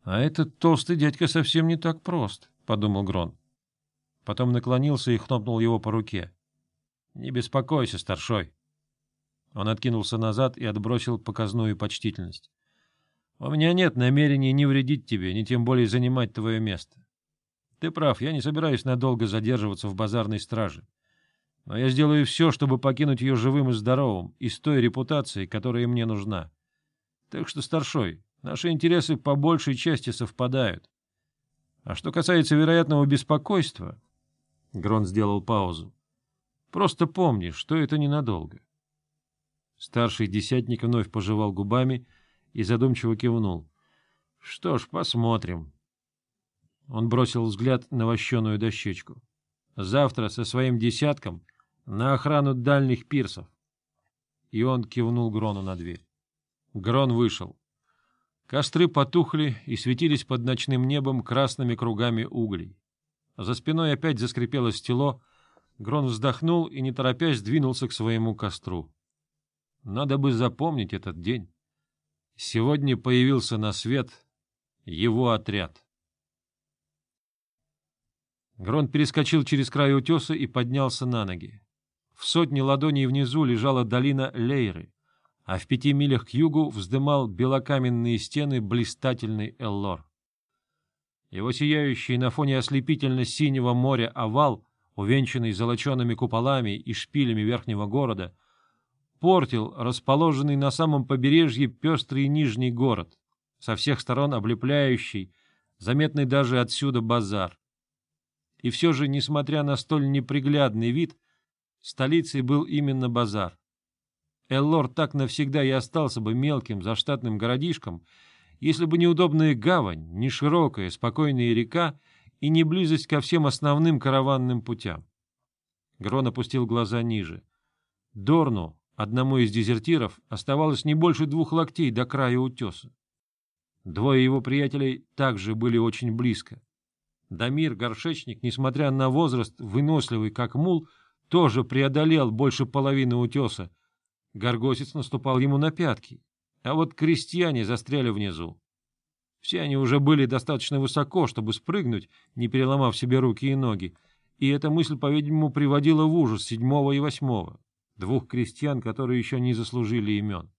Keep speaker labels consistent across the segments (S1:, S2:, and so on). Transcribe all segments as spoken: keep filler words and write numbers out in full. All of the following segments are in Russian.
S1: — А этот толстый дядька совсем не так прост, — подумал Грон. Потом наклонился и хлопнул его по руке. — Не беспокойся, старшой. Он откинулся назад и отбросил показную почтительность. — У меня нет намерения ни вредить тебе, ни тем более занимать твое место. Ты прав, я не собираюсь надолго задерживаться в базарной страже. Но я сделаю все, чтобы покинуть ее живым и здоровым, и с той репутацией, которая мне нужна. Так что, старшой, наши интересы по большей части совпадают. А что касается вероятного беспокойства... Грон сделал паузу. Просто помни, что это ненадолго. Старший десятник вновь пожевал губами и задумчиво кивнул. — Что ж, посмотрим. Он бросил взгляд на вощеную дощечку. — Завтра со своим десятком на охрану дальних пирсов. И он кивнул Грону на дверь. Грон вышел. Костры потухли и светились под ночным небом красными кругами углей. За спиной опять заскрипело стело. Грон вздохнул и, не торопясь, двинулся к своему костру. Надо бы запомнить этот день. Сегодня появился на свет его отряд. Грон перескочил через край утеса и поднялся на ноги. В сотне ладоней внизу лежала долина Лейры, а в пяти милях к югу вздымал белокаменные стены блистательный Эллор. Его сияющий на фоне ослепительно-синего моря овал, увенчанный золочеными куполами и шпилями верхнего города, портил расположенный на самом побережье пестрый нижний город, со всех сторон облепляющий, заметный даже отсюда базар. И все же, несмотря на столь неприглядный вид, столицей был именно базар. Эллор так навсегда и остался бы мелким заштатным городишком, если бы неудобная гавань, не широкая, спокойная река и не близость ко всем основным караванным путям. Грон опустил глаза ниже. Дорну, одному из дезертиров, оставалось не больше двух локтей до края утеса. Двое его приятелей также были очень близко. Дамир, горшечник, несмотря на возраст, выносливый как мул, тоже преодолел больше половины утеса. Горгосец наступал ему на пятки, а вот крестьяне застряли внизу. Все они уже были достаточно высоко, чтобы спрыгнуть, не переломав себе руки и ноги, и эта мысль, по-видимому, приводила в ужас седьмого и восьмого, двух крестьян, которые еще не заслужили имен.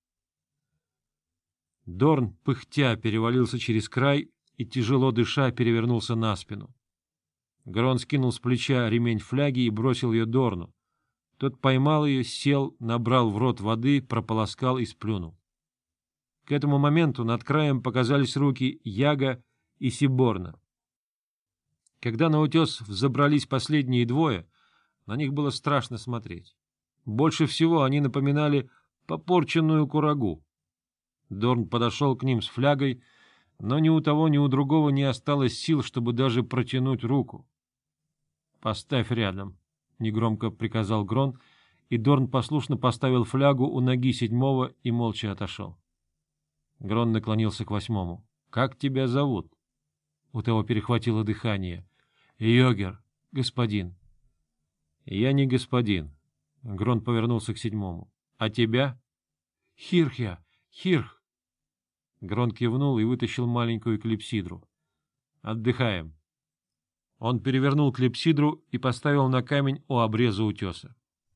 S1: Дорн, пыхтя, перевалился через край и, тяжело дыша, перевернулся на спину. Грон скинул с плеча ремень фляги и бросил ее Дорну. Тот поймал ее, сел, набрал в рот воды, прополоскал и сплюнул. К этому моменту над краем показались руки Яга и Сиборна. Когда на утес взобрались последние двое, на них было страшно смотреть. Больше всего они напоминали попорченную курагу. Дорн подошел к ним с флягой, но ни у того, ни у другого не осталось сил, чтобы даже протянуть руку. — Поставь рядом, — негромко приказал Грон, и Дорн послушно поставил флягу у ноги седьмого и молча отошел. Грон наклонился к восьмому. — Как тебя зовут? У того перехватило дыхание. — Йогер, господин. — Я не господин. Грон повернулся к седьмому. — А тебя? — Хирхя, Хирх. Грон кивнул и вытащил маленькую клипсидру. — Отдыхаем. Он перевернул клипсидру и поставил на камень у обреза утеса.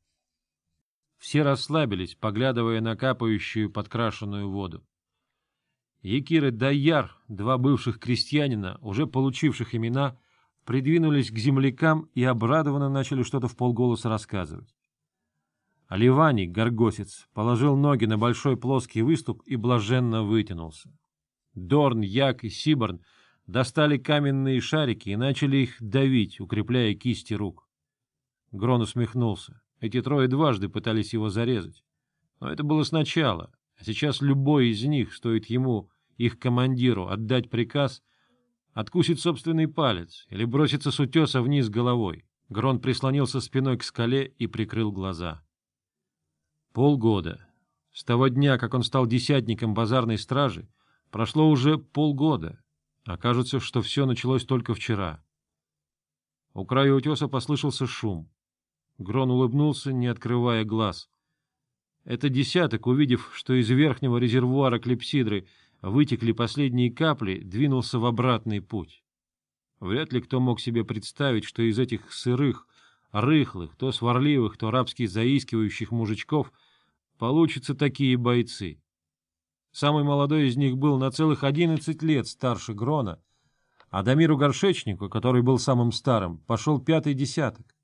S1: Все расслабились, поглядывая на капающую подкрашенную воду. Якир и Дайяр, два бывших крестьянина, уже получивших имена, придвинулись к землякам и обрадованно начали что-то вполголоса рассказывать. А Ливаний, горгосец, положил ноги на большой плоский выступ и блаженно вытянулся. Дорн, Як и Сиборн достали каменные шарики и начали их давить, укрепляя кисти рук. Грон усмехнулся. Эти трое дважды пытались его зарезать. Но это было сначала, а сейчас любой из них, стоит ему, их командиру, отдать приказ, откусит собственный палец или бросится с утеса вниз головой. Грон прислонился спиной к скале и прикрыл глаза. Полгода. С того дня, как он стал десятником базарной стражи, прошло уже полгода. Окажется, что все началось только вчера. У края утеса послышался шум. Грон улыбнулся, не открывая глаз. Это десяток, увидев, что из верхнего резервуара клипсидры вытекли последние капли, двинулся в обратный путь. Вряд ли кто мог себе представить, что из этих сырых, рыхлых, то сварливых, то рабски заискивающих мужичков получатся такие бойцы. Самый молодой из них был на целых одиннадцать лет старше Грона, а Дамиру Горшечнику, который был самым старым, пошел пятый десяток.